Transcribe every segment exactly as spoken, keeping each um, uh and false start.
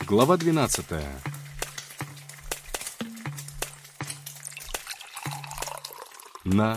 Глава двенадцатая. На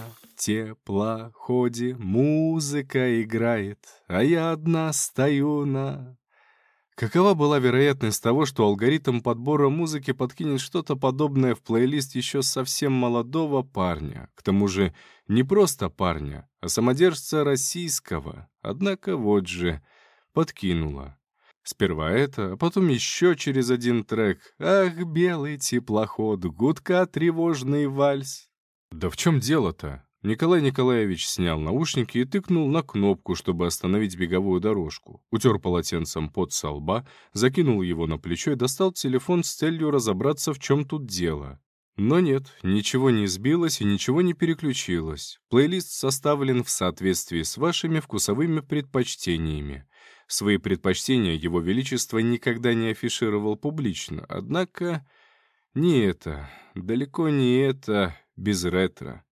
теплоходе музыка играет, а я одна стою на... Какова была вероятность того, что алгоритм подбора музыки подкинет что-то подобное в плейлист еще совсем молодого парня, к тому же не просто парня, а самодержца российского, однако вот же, подкинула. Сперва это, а потом еще через один трек «Ах, белый теплоход, гудка тревожный вальс». Да в чем дело-то? Николай Николаевич снял наушники и тыкнул на кнопку, чтобы остановить беговую дорожку. Утер полотенцем пот со лба, закинул его на плечо и достал телефон с целью разобраться, в чем тут дело. Но нет, ничего не сбилось и ничего не переключилось. Плейлист составлен в соответствии с вашими вкусовыми предпочтениями. Свои предпочтения Его Величество никогда не афишировал публично, однако не это, далеко не это, без ретро.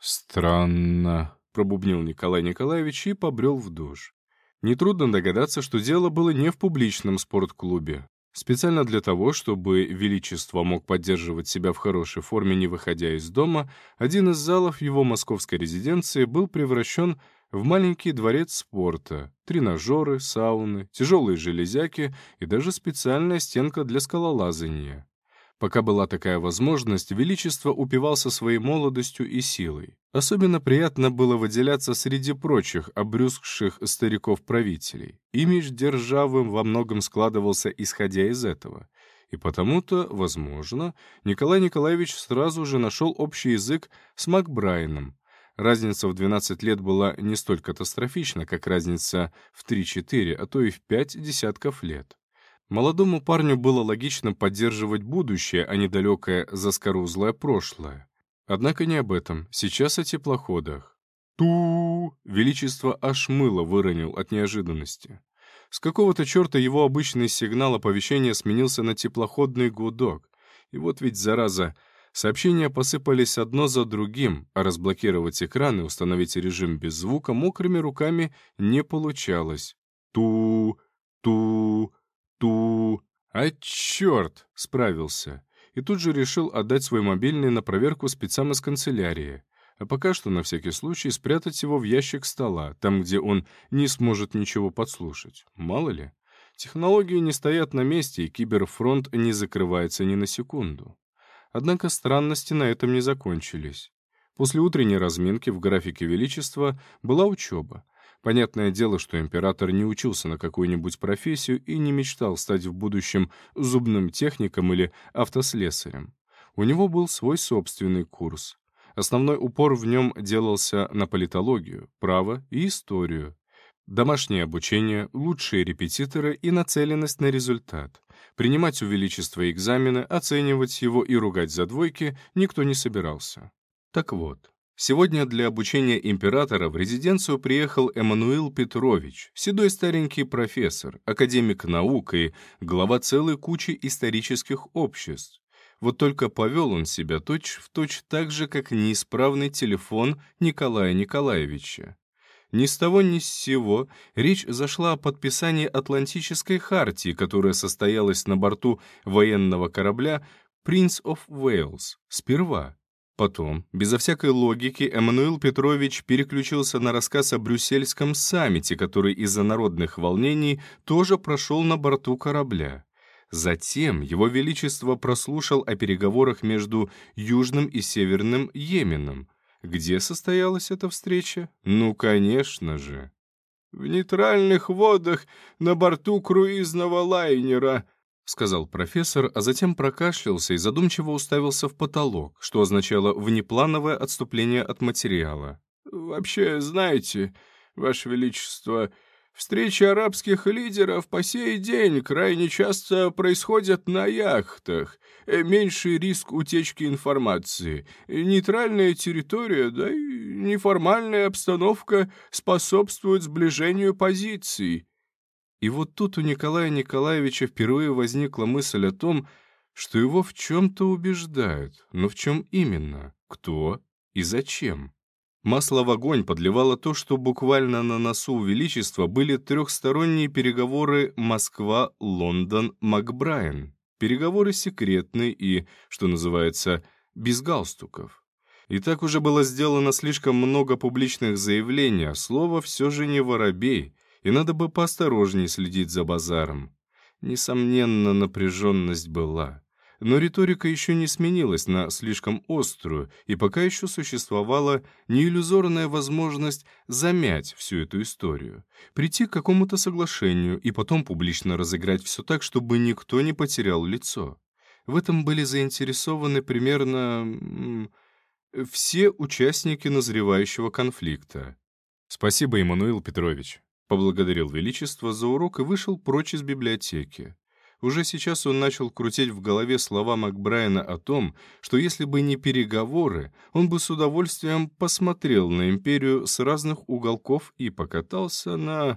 «Странно», — пробубнил Николай Николаевич и побрел в душ. Нетрудно догадаться, что дело было не в публичном спортклубе. Специально для того, чтобы Величество мог поддерживать себя в хорошей форме, не выходя из дома, один из залов его московской резиденции был превращен в маленький дворец спорта, тренажеры, сауны, тяжелые железяки и даже специальная стенка для скалолазания. Пока была такая возможность, Величество упивался своей молодостью и силой. Особенно приятно было выделяться среди прочих обрюзгших стариков-правителей. Имидж державы во многом складывался, исходя из этого. И потому-то, возможно, Николай Николаевич сразу же нашел общий язык с Макбрайаном. Разница в двенадцать лет была не столь катастрофична, как разница в три-четыре, а то и в пять десятков лет. Молодому парню было логично поддерживать будущее, а не далекое заскорузлое прошлое. Однако не об этом, сейчас о теплоходах. Ту! Величество аж мыло выронил от неожиданности. С какого-то черта его обычный сигнал оповещения сменился на теплоходный гудок. И вот ведь, зараза, сообщения посыпались одно за другим, а разблокировать экран и установить режим без звука мокрыми руками не получалось. Ту! Ту! Ту... А черт! Справился. И тут же решил отдать свой мобильный на проверку спецам из канцелярии. А пока что, на всякий случай, спрятать его в ящик стола, там, где он не сможет ничего подслушать. Мало ли. Технологии не стоят на месте, и киберфронт не закрывается ни на секунду. Однако странности на этом не закончились. После утренней разминки в графике Величества была учеба. Понятное дело, что император не учился на какую-нибудь профессию и не мечтал стать в будущем зубным техником или автослесарем. У него был свой собственный курс. Основной упор в нем делался на политологию, право и историю. Домашнее обучение, лучшие репетиторы и нацеленность на результат. Принимать у Величества экзамены, оценивать его и ругать за двойки никто не собирался. Так вот. Сегодня для обучения императора в резиденцию приехал Эммануил Петрович, седой старенький профессор, академик наук и глава целой кучи исторических обществ. Вот только повел он себя точь-в-точь так же, как неисправный телефон Николая Николаевича. Ни с того ни с сего речь зашла о подписании Атлантической хартии, которая состоялась на борту военного корабля «Принц оф Уэйлс» сперва. Потом, безо всякой логики, Эммануил Петрович переключился на рассказ о Брюссельском саммите, который из-за народных волнений тоже прошел на борту корабля. Затем Его Величество прослушал о переговорах между Южным и Северным Йеменом. Где состоялась эта встреча? Ну, конечно же. «В нейтральных водах на борту круизного лайнера», — сказал профессор, а затем прокашлялся и задумчиво уставился в потолок, что означало внеплановое отступление от материала. «Вообще, знаете, Ваше Величество, встречи арабских лидеров по сей день крайне часто происходят на яхтах. Меньший риск утечки информации. Нейтральная территория, да и неформальная обстановка способствуют сближению позиций». И вот тут у Николая Николаевича впервые возникла мысль о том, что его в чем-то убеждают. Но в чем именно? Кто и зачем? Масло в огонь подливало то, что буквально на носу у Величества были трехсторонние переговоры Москва-Лондон-Макбрайен. Переговоры секретные и, что называется, без галстуков. И так уже было сделано слишком много публичных заявлений, а слово все же не воробей, и надо бы поосторожнее следить за базаром. Несомненно, напряженность была. Но риторика еще не сменилась на слишком острую, и пока еще существовала неиллюзорная возможность замять всю эту историю, прийти к какому-то соглашению и потом публично разыграть все так, чтобы никто не потерял лицо. В этом были заинтересованы примерно м, все участники назревающего конфликта. «Спасибо, Эммануил Петрович», — поблагодарил Величество за урок и вышел прочь из библиотеки. Уже сейчас он начал крутить в голове слова Макбрайена о том, что если бы не переговоры, он бы с удовольствием посмотрел на империю с разных уголков и покатался на...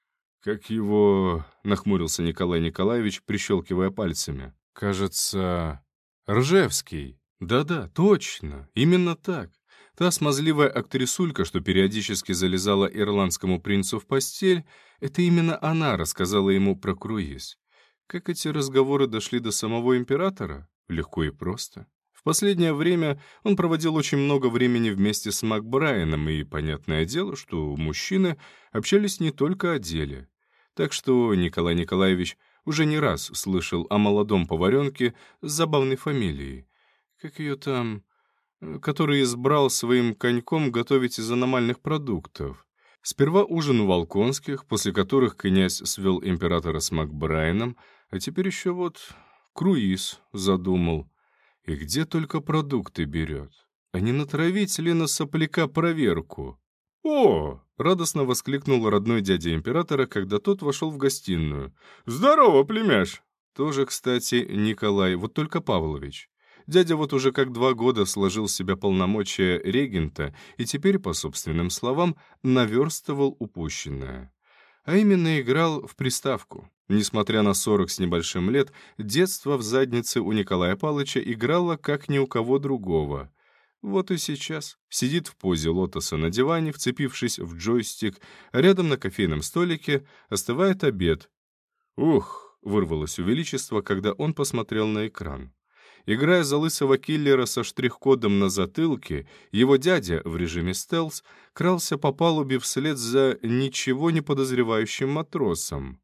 Как его... нахмурился Николай Николаевич, прищелкивая пальцами. Кажется, Ржевский. Да-да, точно, именно так. Та смазливая актрисулька, что периодически залезала ирландскому принцу в постель, это именно она рассказала ему про круиз. Как эти разговоры дошли до самого императора? Легко и просто. В последнее время он проводил очень много времени вместе с Макбрайеном, и понятное дело, что мужчины общались не только о деле. Так что Николай Николаевич уже не раз слышал о молодом поваренке с забавной фамилией. Как ее там... который избрал своим коньком готовить из аномальных продуктов. Сперва ужин у Волконских, после которых князь свел императора с Макбрайеном, а теперь еще вот круиз задумал. И где только продукты берет. А не натравить ли на сопляка проверку? «О!» — радостно воскликнул родной дядя императора, когда тот вошел в гостиную. «Здорово, племяш!» Тоже, кстати, Николай, вот только Павлович. Дядя вот уже как два года сложил в себя полномочия регента и теперь, по собственным словам, наверстывал упущенное. А именно играл в приставку. Несмотря на сорок с небольшим лет, детство в заднице у Николая Павловича играло как ни у кого другого. Вот и сейчас сидит в позе лотоса на диване, вцепившись в джойстик, а рядом на кофейном столике остывает обед. «Ух!» — вырвалось у Величества, когда он посмотрел на экран. Играя за лысого киллера со штрих-кодом на затылке, его дядя в режиме стелс крался по палубе вслед за ничего не подозревающим матросом.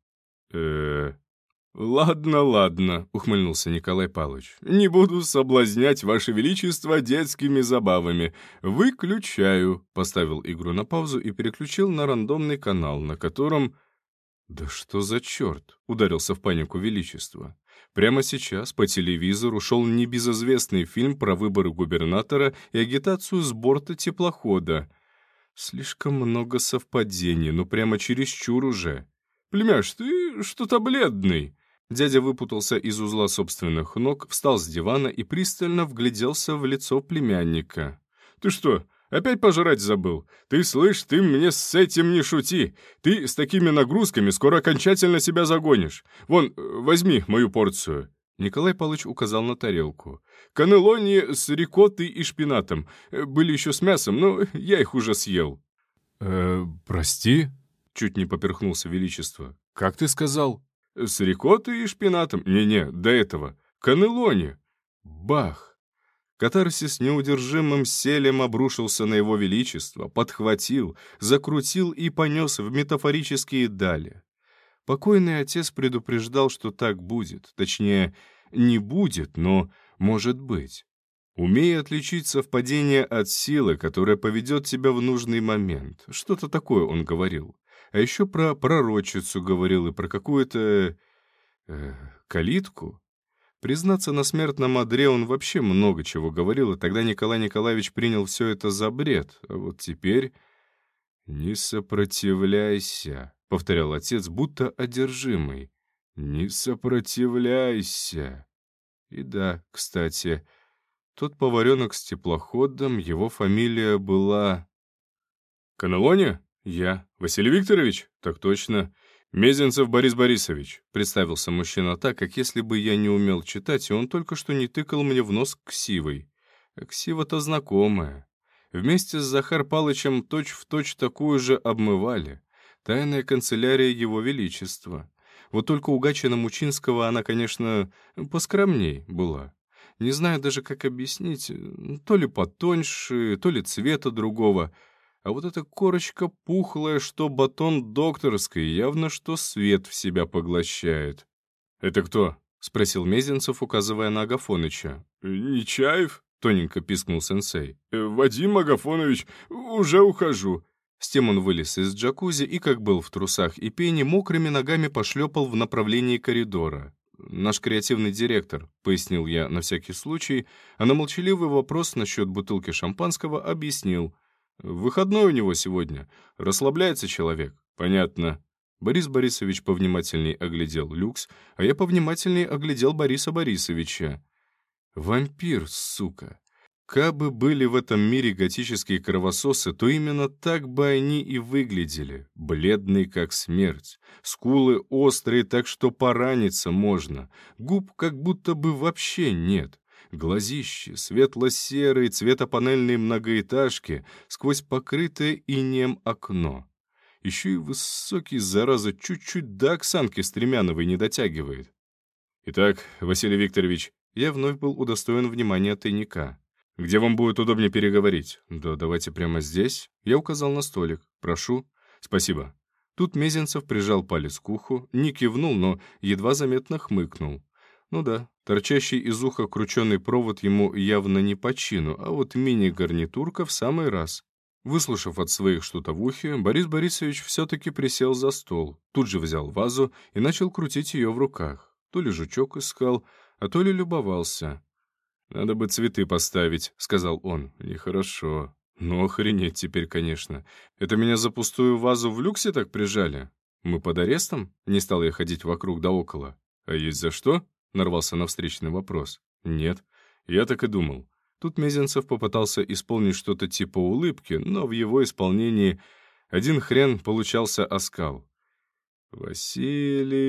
э «Ладно, ладно», — ухмыльнулся Николай Павлович. «Не буду соблазнять Ваше Величество детскими забавами. Выключаю», — поставил игру на паузу и переключил на рандомный канал, на котором... «Да что за черт?» — ударился в панику Величество. Прямо сейчас по телевизору шел небезызвестный фильм про выборы губернатора и агитацию с борта теплохода. Слишком много совпадений, ну прямо чересчур уже. «Племяш, ты что-то бледный!» Дядя выпутался из узла собственных ног, встал с дивана и пристально вгляделся в лицо племянника. «Ты что, опять пожрать забыл? Ты, слышь, ты мне с этим не шути. Ты с такими нагрузками скоро окончательно себя загонишь. Вон, возьми мою порцию». Николай Павлович указал на тарелку. «Каннелони с рикоттой и шпинатом. Были еще с мясом, но я их уже съел». «Э, прости?» — чуть не поперхнулся Величество. «Как ты сказал?» «С рикоттой и шпинатом. Не-не, до этого. Каннелони». Бах! Катарсис неудержимым селем обрушился на его величество, подхватил, закрутил и понес в метафорические дали. Покойный отец предупреждал, что так будет, точнее, не будет, но может быть. Умей отличить совпадение от силы, которая поведет тебя в нужный момент. Что-то такое он говорил. А еще про пророчицу говорил и про какую-то... Э, калитку. Признаться, на смертном одре он вообще много чего говорил, и тогда Николай Николаевич принял все это за бред. А вот теперь... «Не сопротивляйся», — повторял отец, будто одержимый. «Не сопротивляйся». И да, кстати, тот поваренок с теплоходом, его фамилия была... «Каннелони? Я. Василий Викторович? Так точно. Мезенцев Борис Борисович», — представился мужчина так, как если бы я не умел читать, и он только что не тыкал мне в нос ксивой. А ксива-то знакомая. Вместе с Захар Палычем точь-в-точь такую же обмывали. Тайная канцелярия Его Величества. Вот только у Гачина Мучинского она, конечно, поскромней была. Не знаю даже, как объяснить, то ли потоньше, то ли цвета другого. А вот эта корочка пухлая, что батон докторской, явно что свет в себя поглощает. «Это кто?» — спросил Мезенцев, указывая на Агафоныча. «Нечаев?» — тоненько пискнул сенсей. «Вадим Агафонович, уже ухожу». С тем он вылез из джакузи и, как был в трусах и пене, мокрыми ногами пошлепал в направлении коридора. «Наш креативный директор», — пояснил я на всякий случай, а на молчаливый вопрос насчет бутылки шампанского объяснил. «Выходной у него сегодня. Расслабляется человек». «Понятно». Борис Борисович повнимательней оглядел люкс, а я повнимательней оглядел Бориса Борисовича. «Вампир, сука! Кабы были в этом мире готические кровососы, то именно так бы они и выглядели, бледные как смерть, скулы острые, так что пораниться можно, губ как будто бы вообще нет, глазищи светло-серые, цветопанельные многоэтажки, сквозь покрытое инеем окно. Еще и высокий, зараза, чуть-чуть до Оксанки Стремяновой не дотягивает. Итак, Василий Викторович, я вновь был удостоен внимания тайника. Где вам будет удобнее переговорить? Да давайте прямо здесь. Я указал на столик. Прошу. Спасибо. Тут Мезенцев прижал палец к уху, не кивнул, но едва заметно хмыкнул. Ну да, торчащий из уха крученый провод ему явно не по чину, а вот мини-гарнитурка в самый раз. Выслушав от своих что-то в ухе, Борис Борисович все-таки присел за стол, тут же взял вазу и начал крутить ее в руках. То ли жучок искал, а то ли любовался. «Надо бы цветы поставить», — сказал он. «Нехорошо. Ну, охренеть теперь, конечно. Это меня за пустую вазу в люксе так прижали? Мы под арестом?» Не стал я ходить вокруг да около. «А есть за что?» — нарвался на встречный вопрос. «Нет. Я так и думал». Тут Мезенцев попытался исполнить что-то типа улыбки, но в его исполнении один хрен получался оскал. «Василий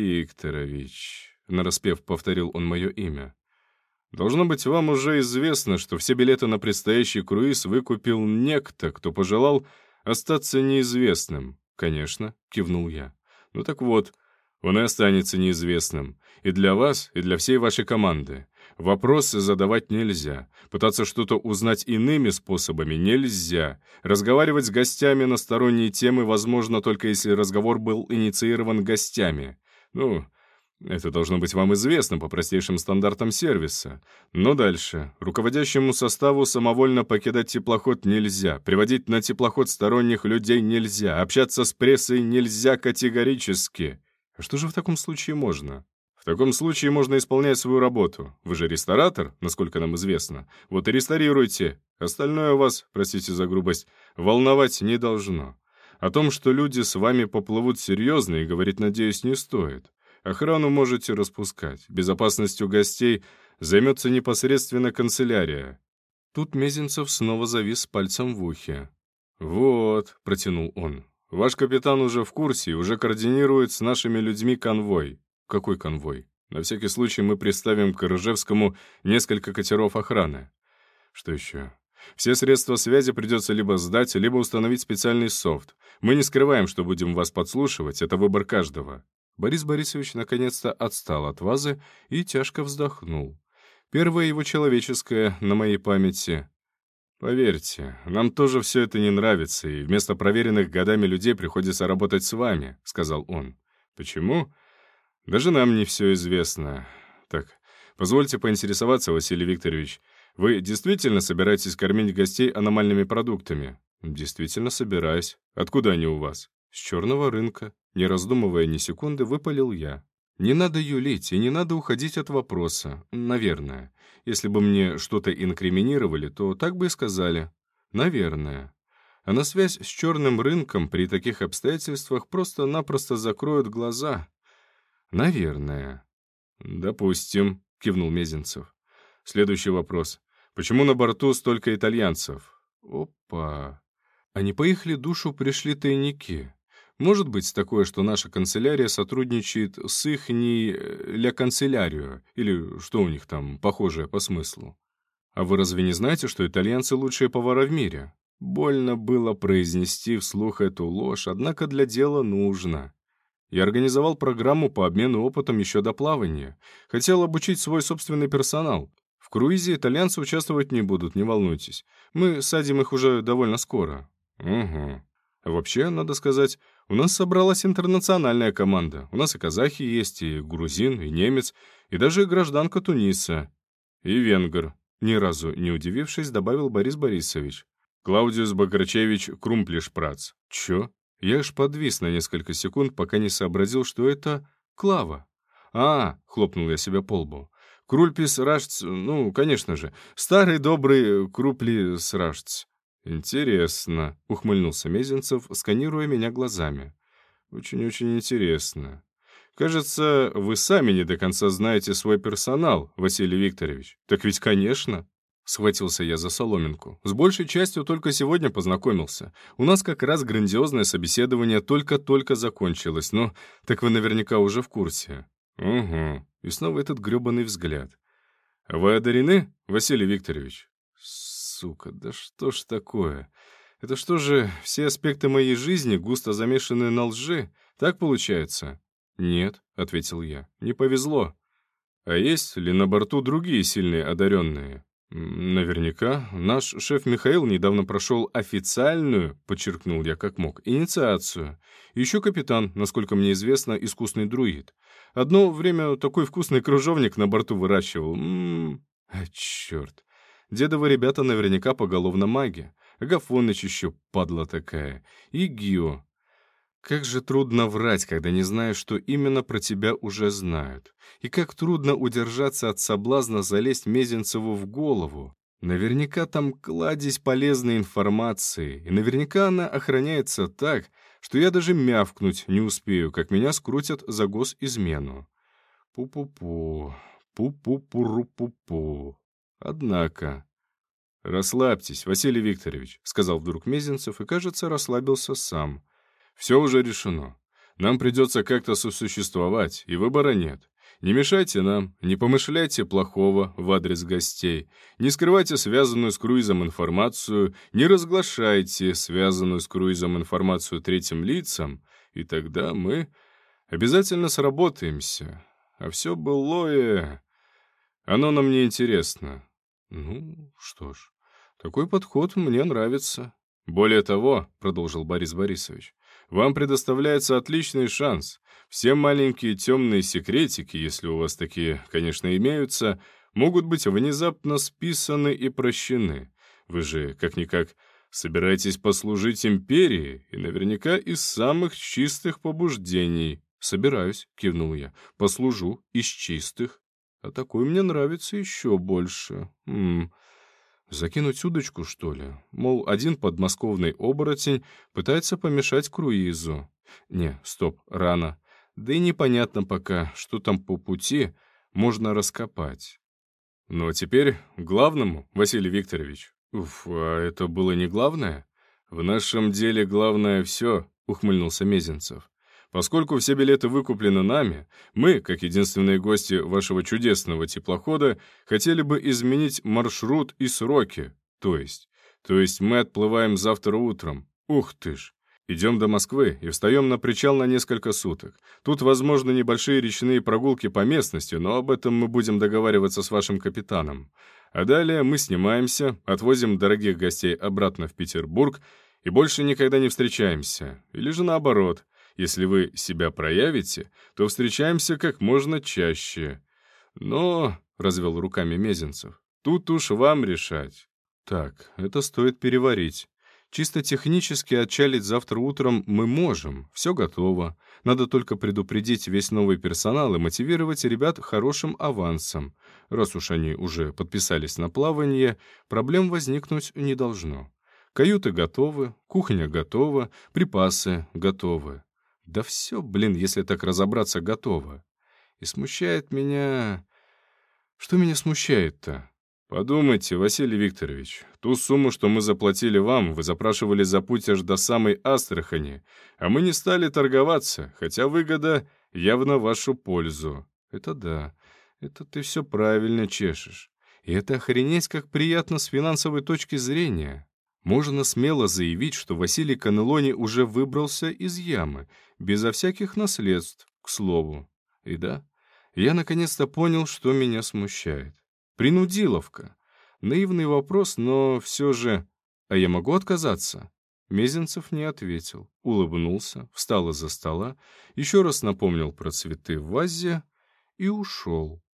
Викторович», — нараспев повторил он мое имя. «Должно быть, вам уже известно, что все билеты на предстоящий круиз выкупил некто, кто пожелал остаться неизвестным». «Конечно», — кивнул я. «Ну так вот, он и останется неизвестным. И для вас, и для всей вашей команды. Вопросы задавать нельзя. Пытаться что-то узнать иными способами нельзя. Разговаривать с гостями на сторонние темы возможно только если разговор был инициирован гостями. Ну, это должно быть вам известно по простейшим стандартам сервиса. Но дальше. Руководящему составу самовольно покидать теплоход нельзя. Приводить на теплоход сторонних людей нельзя. Общаться с прессой нельзя категорически. А что же в таком случае можно? В таком случае можно исполнять свою работу. Вы же ресторатор, насколько нам известно. Вот и ресторируйте. Остальное вас, простите за грубость, волновать не должно. О том, что люди с вами поплывут серьезно, и говорить, надеюсь, не стоит. Охрану можете распускать. Безопасностью гостей займется непосредственно канцелярия». Тут Мезенцев снова завис пальцем в ухе. «Вот», — протянул он, — «ваш капитан уже в курсе и уже координирует с нашими людьми конвой». «Какой конвой?» «На всякий случай мы приставим к Ржевскому несколько катеров охраны». «Что еще?» «Все средства связи придется либо сдать, либо установить специальный софт. Мы не скрываем, что будем вас подслушивать, это выбор каждого». Борис Борисович наконец-то отстал от вазы и тяжко вздохнул. Первое его человеческое на моей памяти. «Поверьте, нам тоже все это не нравится, и вместо проверенных годами людей приходится работать с вами», — сказал он. «Почему? Даже нам не все известно. Так, позвольте поинтересоваться, Василий Викторович, вы действительно собираетесь кормить гостей аномальными продуктами?» «Действительно собираюсь. Откуда они у вас?» «С черного рынка». Не раздумывая ни секунды, выпалил я. Не надо юлить и не надо уходить от вопроса. Наверное. Если бы мне что-то инкриминировали, то так бы и сказали. Наверное. А на связь с черным рынком при таких обстоятельствах просто-напросто закроют глаза. Наверное. «Допустим», — кивнул Мезенцев. «Следующий вопрос. Почему на борту столько итальянцев?» «Опа. А не по их ли душу пришли тайники? Может быть такое, что наша канцелярия сотрудничает с ихней ля канцелярию, или что у них там похожее по смыслу?» А вы разве не знаете, что итальянцы лучшие повара в мире? Больно было произнести вслух эту ложь, однако для дела нужно. Я организовал программу по обмену опытом еще до плавания. Хотел обучить свой собственный персонал. В круизе итальянцы участвовать не будут, не волнуйтесь. Мы садим их уже довольно скоро. Угу. А вообще, надо сказать, у нас собралась интернациональная команда. У нас и казахи есть, и грузин, и немец, и даже гражданка Туниса. И венгр. Ни разу не удивившись, добавил Борис Борисович. Клаудиус Баграчевич Крумплишпрац. Чё? Я аж подвис на несколько секунд, пока не сообразил, что это Клава. «А!» — хлопнул я себя по лбу. «Крульпис Рашц, ну, конечно же, старый добрый Круплис Рашц». «Интересно», — ухмыльнулся Мезенцев, сканируя меня глазами. «Очень-очень интересно. Кажется, вы сами не до конца знаете свой персонал, Василий Викторович. Так ведь, конечно». Схватился я за соломинку. С большей частью только сегодня познакомился. У нас как раз грандиозное собеседование только-только закончилось, но так вы наверняка уже в курсе. Угу. И снова этот грёбаный взгляд. Вы одарены, Василий Викторович? Сука, да что ж такое? Это что же, все аспекты моей жизни густо замешаны на лжи? Так получается? Нет, ответил я, не повезло. А есть ли на борту другие сильные одаренные? Наверняка. Наш шеф Михаил недавно прошел официальную, подчеркнул я как мог, инициацию. Еще капитан, насколько мне известно, искусный друид. Одно время такой вкусный кружовник на борту выращивал. Ммм, а черт. Дедовы ребята наверняка поголовно маги. Агафоныч еще падла такая. И Гио. Как же трудно врать, когда не знаешь, что именно про тебя уже знают. И как трудно удержаться от соблазна залезть Мезенцеву в голову. Наверняка там кладезь полезной информации, и наверняка она охраняется так, что я даже мявкнуть не успею, как меня скрутят за госизмену. Пу-пу-пу, пу-пу-пу-ру-пу-пу. Однако... «Расслабьтесь, Василий Викторович», — сказал вдруг Мезенцев, и, кажется, расслабился сам. «Все уже решено. Нам придется как-то сосуществовать, и выбора нет. Не мешайте нам, не помышляйте плохого в адрес гостей, не скрывайте связанную с круизом информацию, не разглашайте связанную с круизом информацию третьим лицам, и тогда мы обязательно сработаемся. А все былое... Оно нам не интересно». «Ну, что ж, такой подход мне нравится». «Более того, — продолжил Борис Борисович, — вам предоставляется отличный шанс. Все маленькие темные секретики, если у вас такие, конечно, имеются, могут быть внезапно списаны и прощены. Вы же, как-никак, собираетесь послужить империи, и наверняка из самых чистых побуждений». «Собираюсь», — кивнул я, — «послужу из чистых. А такой мне нравится еще больше. М-м. Закинуть удочку, что ли? Мол, один подмосковный оборотень пытается помешать круизу. Не, стоп, рано. Да и непонятно пока, что там по пути можно раскопать. Ну а теперь к главному, Василий Викторович. Уф, а это было не главное? В нашем деле главное все, ухмыльнулся Мезенцев. Поскольку все билеты выкуплены нами, мы, как единственные гости вашего чудесного теплохода, хотели бы изменить маршрут и сроки. То есть, то есть мы отплываем завтра утром. Ух ты ж! Идем до Москвы и встаем на причал на несколько суток. Тут, возможно, небольшие речные прогулки по местности, но об этом мы будем договариваться с вашим капитаном. А далее мы снимаемся, отвозим дорогих гостей обратно в Петербург и больше никогда не встречаемся. Или же наоборот. Если вы себя проявите, то встречаемся как можно чаще. Но, — развел руками Мезенцев, — тут уж вам решать. Так, это стоит переварить. Чисто технически отчалить завтра утром мы можем, все готово. Надо только предупредить весь новый персонал и мотивировать ребят хорошим авансом. Раз уж они уже подписались на плавание, проблем возникнуть не должно. Каюты готовы, кухня готова, припасы готовы. Да все, блин, если так разобраться, готово. И смущает меня... Что меня смущает-то? Подумайте, Василий Викторович, ту сумму, что мы заплатили вам, вы запрашивали за путь аж до самой Астрахани, а мы не стали торговаться, хотя выгода явно в вашу пользу. Это да, это ты все правильно чешешь. И это охренеть как приятно с финансовой точки зрения. Можно смело заявить, что Василий Канелони уже выбрался из ямы, безо всяких наследств, к слову. И да, я наконец-то понял, что меня смущает. Принудиловка. Наивный вопрос, но все же... А я могу отказаться? Мезенцев не ответил, улыбнулся, встал из-за стола, еще раз напомнил про цветы в вазе и ушел.